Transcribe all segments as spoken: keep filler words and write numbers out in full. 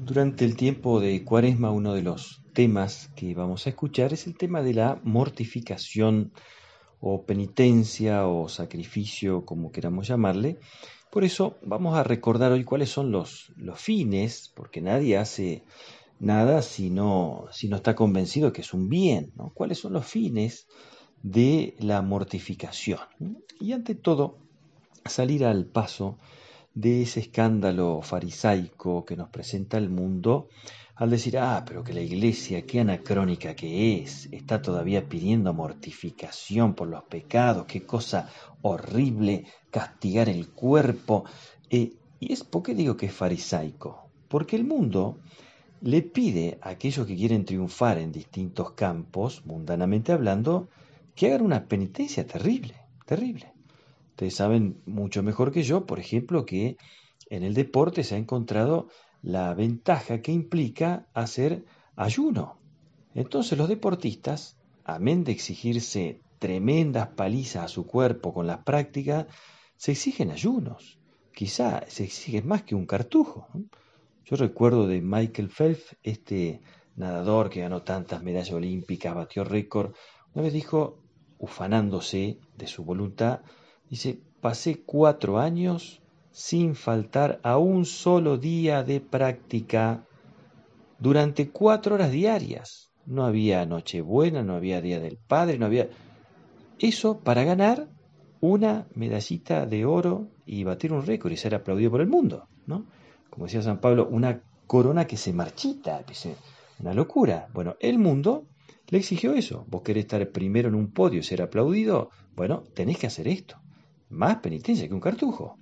Durante el tiempo de Cuaresma, uno de los temas que vamos a escuchar es el tema de la mortificación o penitencia o sacrificio, como queramos llamarle. Por eso vamos a recordar hoy cuáles son los, los fines, porque nadie hace nada si no, si no está convencido que es un bien, ¿no? ¿Cuáles son los fines de la mortificación? Y ante todo, salir al paso de ese escándalo farisaico que nos presenta el mundo al decir, ah, pero que la iglesia, qué anacrónica que es, está todavía pidiendo mortificación por los pecados, qué cosa horrible castigar el cuerpo. Eh, y es, ¿por qué digo que es farisaico? Porque el mundo le pide a aquellos que quieren triunfar en distintos campos, mundanamente hablando, que hagan una penitencia terrible, terrible. Ustedes saben mucho mejor que yo, por ejemplo, que en el deporte se ha encontrado la ventaja que implica hacer ayuno. Entonces los deportistas, amén de exigirse tremendas palizas a su cuerpo con las prácticas, se exigen ayunos. Quizá se exigen más que un cartujo. Yo recuerdo de Michael Phelps, este nadador que ganó tantas medallas olímpicas, batió récord, una vez dijo, ufanándose de su voluntad, dice, pasé cuatro años sin faltar a un solo día de práctica durante cuatro horas diarias. No había Nochebuena, no había Día del Padre, no había... Eso para ganar una medallita de oro y batir un récord y ser aplaudido por el mundo, ¿no? Como decía San Pablo, una corona que se marchita, una locura. Bueno, el mundo le exigió eso. Vos querés estar primero en un podio y ser aplaudido, bueno, tenés que hacer esto. Más penitencia que un cartujo.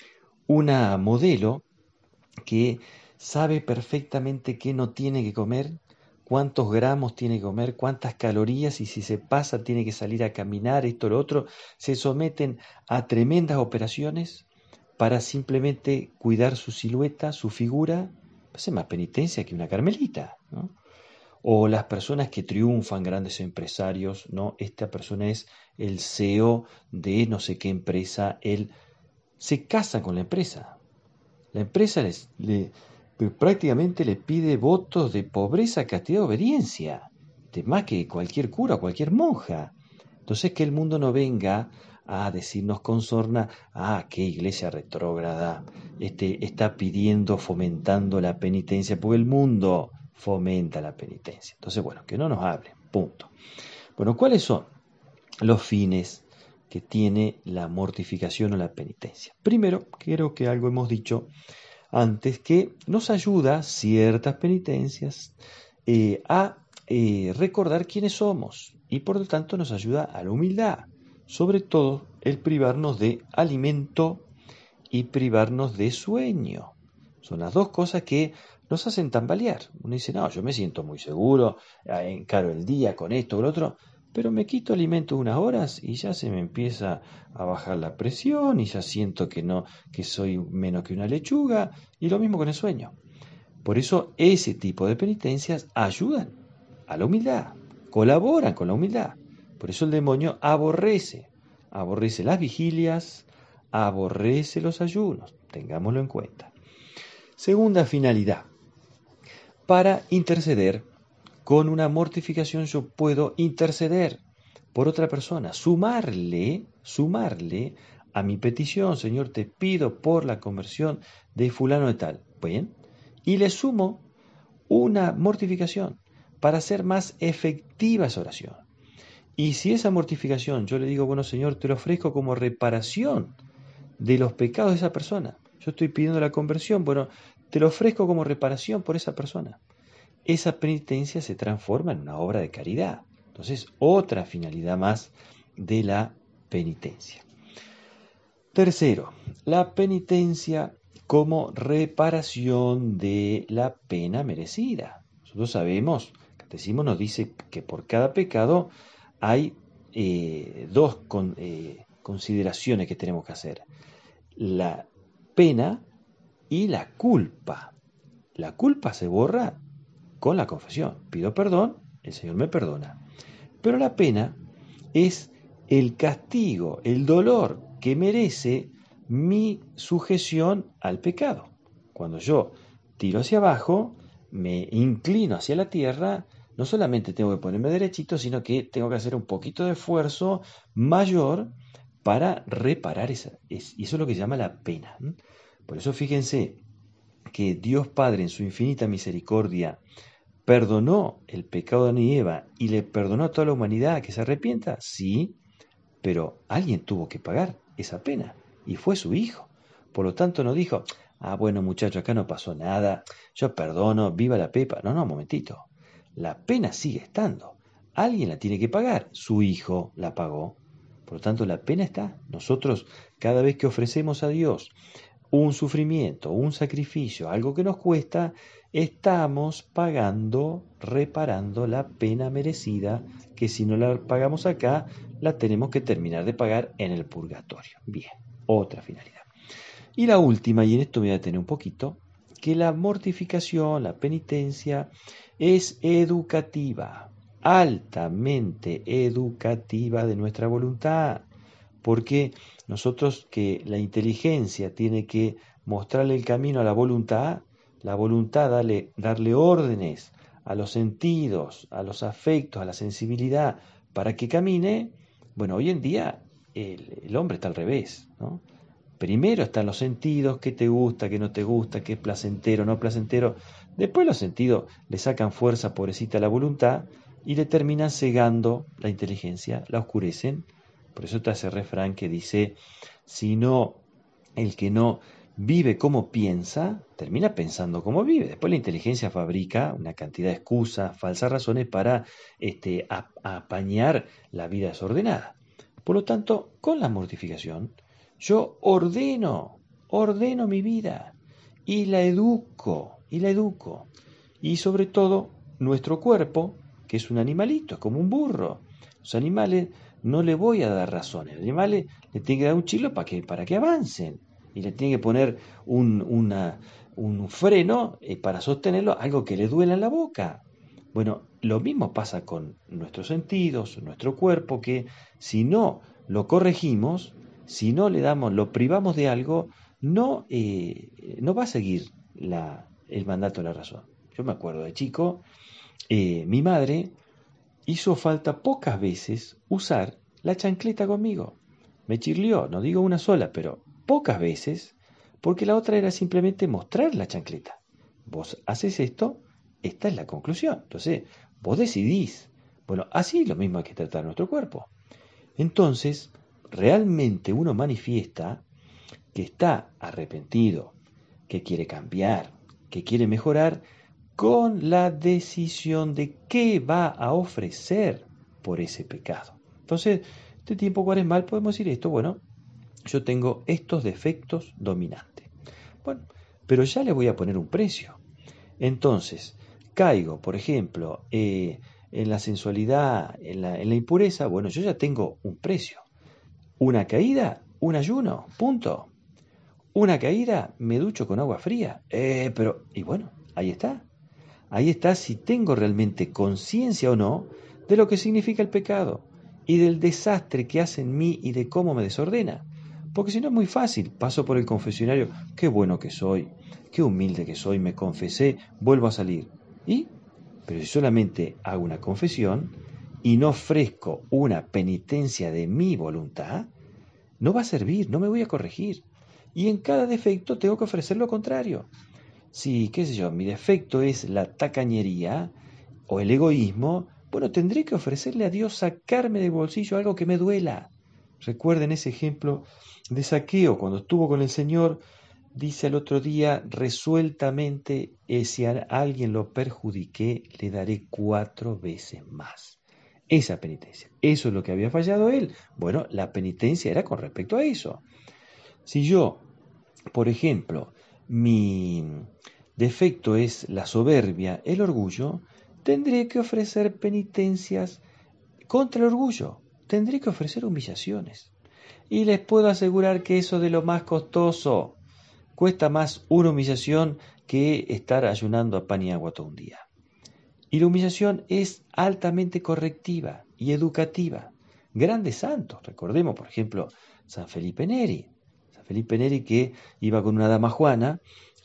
Una modelo que sabe perfectamente qué no tiene que comer, cuántos gramos tiene que comer, cuántas calorías, y si se pasa tiene que salir a caminar, esto, lo otro, se someten a tremendas operaciones para simplemente cuidar su silueta, su figura. Hace más penitencia que una carmelita, ¿no? O las personas que triunfan, grandes empresarios, ¿no? Esta persona es el C E O de no sé qué empresa, él se casa con la empresa. La empresa les, le, prácticamente le pide votos de pobreza, castidad, obediencia, de más que cualquier cura o cualquier monja. Entonces que el mundo no venga a decirnos con sorna, ah, qué iglesia retrógrada, este, está pidiendo, fomentando la penitencia, porque el mundo fomenta la penitencia. Entonces, bueno, que no nos hable, punto. Bueno, ¿cuáles son los fines que tiene la mortificación o la penitencia? Primero, creo que algo hemos dicho antes, que nos ayuda ciertas penitencias eh, a eh, recordar quiénes somos y por lo tanto nos ayuda a la humildad, sobre todo el privarnos de alimento y privarnos de sueño. Son las dos cosas que nos hacen tambalear. Uno dice, no, yo me siento muy seguro, encaro el día con esto o lo otro, pero me quito alimento unas horas y ya se me empieza a bajar la presión y ya siento que no, que soy menos que una lechuga, y lo mismo con el sueño. Por eso ese tipo de penitencias ayudan a la humildad, colaboran con la humildad. Por eso el demonio aborrece, aborrece las vigilias, aborrece los ayunos, tengámoslo en cuenta. Segunda finalidad, para interceder. Con una mortificación yo puedo interceder por otra persona, sumarle, sumarle a mi petición, Señor, te pido por la conversión de fulano de tal. Bien, y le sumo una mortificación para hacer más efectiva esa oración. Y si esa mortificación yo le digo, bueno, Señor, te lo ofrezco como reparación de los pecados de esa persona. Yo estoy pidiendo la conversión, bueno, te lo ofrezco como reparación por esa persona. Esa penitencia se transforma en una obra de caridad. Entonces, otra finalidad más de la penitencia. Tercero, la penitencia como reparación de la pena merecida. Nosotros sabemos, el catecismo nos dice que por cada pecado hay eh, dos con, eh, consideraciones que tenemos que hacer. La pena y la culpa. La culpa se borra con la confesión. Pido perdón, el Señor me perdona. Pero la pena es el castigo, el dolor que merece mi sujeción al pecado. Cuando yo tiro hacia abajo, me inclino hacia la tierra, no solamente tengo que ponerme derechito, sino que tengo que hacer un poquito de esfuerzo mayor para reparar esa. Es, y eso es lo que se llama la pena. ¿m? Por eso fíjense que Dios Padre en su infinita misericordia perdonó el pecado de Adán y Eva y le perdonó a toda la humanidad que se arrepienta, sí, pero alguien tuvo que pagar esa pena y fue su hijo. Por lo tanto no dijo, ah, bueno muchacho, acá no pasó nada, yo perdono, viva la pepa. No, no, un momentito. La pena sigue estando. Alguien la tiene que pagar. Su hijo la pagó. Por lo tanto, la pena está. Nosotros, cada vez que ofrecemos a Dios un sufrimiento, un sacrificio, algo que nos cuesta, estamos pagando, reparando la pena merecida, que si no la pagamos acá, la tenemos que terminar de pagar en el purgatorio. Bien, otra finalidad. Y la última, y en esto me voy a detener un poquito, que la mortificación, la penitencia, es educativa, altamente educativa de nuestra voluntad. Porque nosotros que la inteligencia tiene que mostrarle el camino a la voluntad, la voluntad darle, darle órdenes a los sentidos, a los afectos, a la sensibilidad, para que camine, bueno, hoy en día el, el hombre está al revés, ¿no? Primero están los sentidos, qué te gusta, qué no te gusta, qué es placentero, no placentero. Después los sentidos le sacan fuerza, pobrecita, a la voluntad y le terminan cegando la inteligencia, la oscurecen. Por eso está ese refrán que dice, si no, el que no vive como piensa, termina pensando como vive. Después la inteligencia fabrica una cantidad de excusas, falsas razones para este, a, a apañar la vida desordenada. Por lo tanto, con la mortificación, yo ordeno, ordeno mi vida y la educo, y la educo. Y sobre todo, nuestro cuerpo, que es un animalito, es como un burro. Los animales no le voy a dar razones. Los animales le tienen que dar un chilo para que, para que avancen. Y le tienen que poner un, una, un freno eh, para sostenerlo, algo que le duela en la boca. Bueno, lo mismo pasa con nuestros sentidos, nuestro cuerpo, que si no lo corregimos, si no le damos, lo privamos de algo, no, eh, no va a seguir la, el mandato de la razón. Yo me acuerdo de chico, eh, mi madre hizo falta pocas veces usar la chancleta conmigo. Me chirlió, no digo una sola, pero pocas veces, porque la otra era simplemente mostrar la chancleta. Vos haces esto, esta es la conclusión. Entonces, vos decidís. Bueno, así lo mismo hay que tratar nuestro cuerpo. Entonces, realmente uno manifiesta que está arrepentido, que quiere cambiar, que quiere mejorar, con la decisión de qué va a ofrecer por ese pecado. Entonces, este tiempo cuaresmal podemos decir esto, bueno, yo tengo estos defectos dominantes. Bueno, pero ya le voy a poner un precio. Entonces, caigo, por ejemplo, eh, en la sensualidad, en la, en la impureza, bueno, yo ya tengo un precio. Una caída, un ayuno, punto. Una caída, me ducho con agua fría. Eh, pero, y bueno, ahí está. Ahí está si tengo realmente conciencia o no de lo que significa el pecado y del desastre que hace en mí y de cómo me desordena. Porque si no es muy fácil, paso por el confesionario, qué bueno que soy, qué humilde que soy, me confesé, vuelvo a salir. ¿Y? Pero si solamente hago una confesión y no ofrezco una penitencia de mi voluntad, no va a servir, no me voy a corregir. Y en cada defecto tengo que ofrecer lo contrario. Si, qué sé yo, mi defecto es la tacañería o el egoísmo, bueno, tendré que ofrecerle a Dios sacarme del bolsillo algo que me duela. Recuerden ese ejemplo de Saqueo, cuando estuvo con el Señor, dice al otro día resueltamente, eh, si a alguien lo perjudiqué, le daré cuatro veces más. Esa penitencia, eso es lo que había fallado él. Bueno, la penitencia era con respecto a eso. Si yo, por ejemplo, mi defecto es la soberbia, el orgullo, tendré que ofrecer penitencias contra el orgullo, tendré que ofrecer humillaciones. Y les puedo asegurar que eso de lo más costoso cuesta más una humillación que estar ayunando a pan y agua todo un día. Y la humillación es altamente correctiva y educativa. Grandes santos, recordemos por ejemplo San Felipe Neri. San Felipe Neri que iba con una dama Juana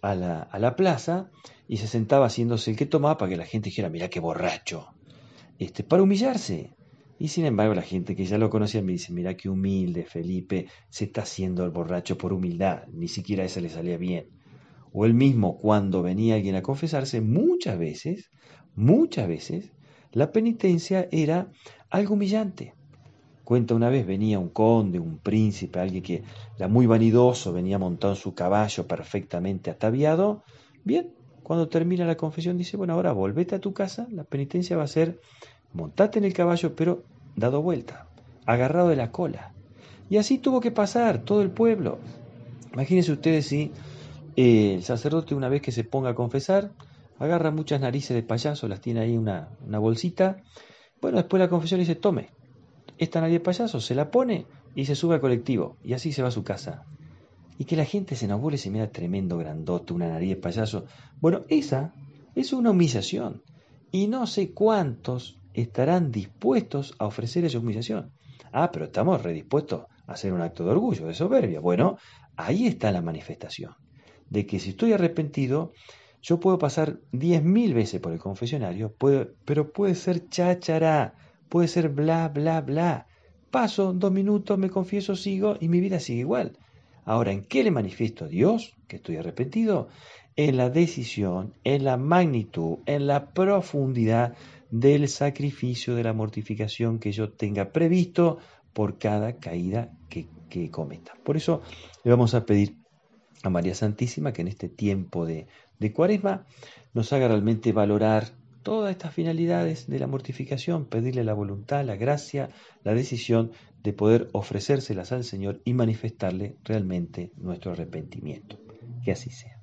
a la, a la plaza y se sentaba haciéndose el que tomaba para que la gente dijera, mirá qué borracho, este, para humillarse. Y sin embargo la gente que ya lo conocía me dice, mirá qué humilde Felipe, se está haciendo el borracho por humildad, ni siquiera eso le salía bien. O él mismo cuando venía alguien a confesarse, muchas veces, muchas veces, la penitencia era algo humillante. Cuenta una vez venía un conde, un príncipe, alguien que era muy vanidoso, venía montado en su caballo perfectamente ataviado. Bien, cuando termina la confesión dice, bueno, ahora volvete a tu casa, la penitencia va a ser montate en el caballo, pero dado vuelta, agarrado de la cola. Y así tuvo que pasar todo el pueblo. Imagínense ustedes si eh, el sacerdote una vez que se ponga a confesar, agarra muchas narices de payaso, las tiene ahí en una, una bolsita. Bueno, después la confesión dice, tome, esta nariz de payaso, se la pone y se sube al colectivo. Y así se va a su casa. Y que la gente se enamore y se mira tremendo grandote, una nariz de payaso. Bueno, esa es una humillación. Y no sé cuántos estarán dispuestos a ofrecer esa humillación. Ah, pero estamos redispuestos a hacer un acto de orgullo, de soberbia. Bueno, ahí está la manifestación. De que si estoy arrepentido, yo puedo pasar diez mil veces por el confesionario, puedo, pero puede ser cháchara, puede ser bla, bla, bla. Paso dos minutos, me confieso, sigo y mi vida sigue igual. Ahora, ¿en qué le manifiesto a Dios que estoy arrepentido? En la decisión, en la magnitud, en la profundidad del sacrificio, de la mortificación que yo tenga previsto por cada caída que, que cometa. Por eso le vamos a pedir a María Santísima que en este tiempo de, de Cuaresma nos haga realmente valorar todas estas finalidades de la mortificación, pedirle la voluntad, la gracia, la decisión de poder ofrecérselas al Señor y manifestarle realmente nuestro arrepentimiento. Que así sea.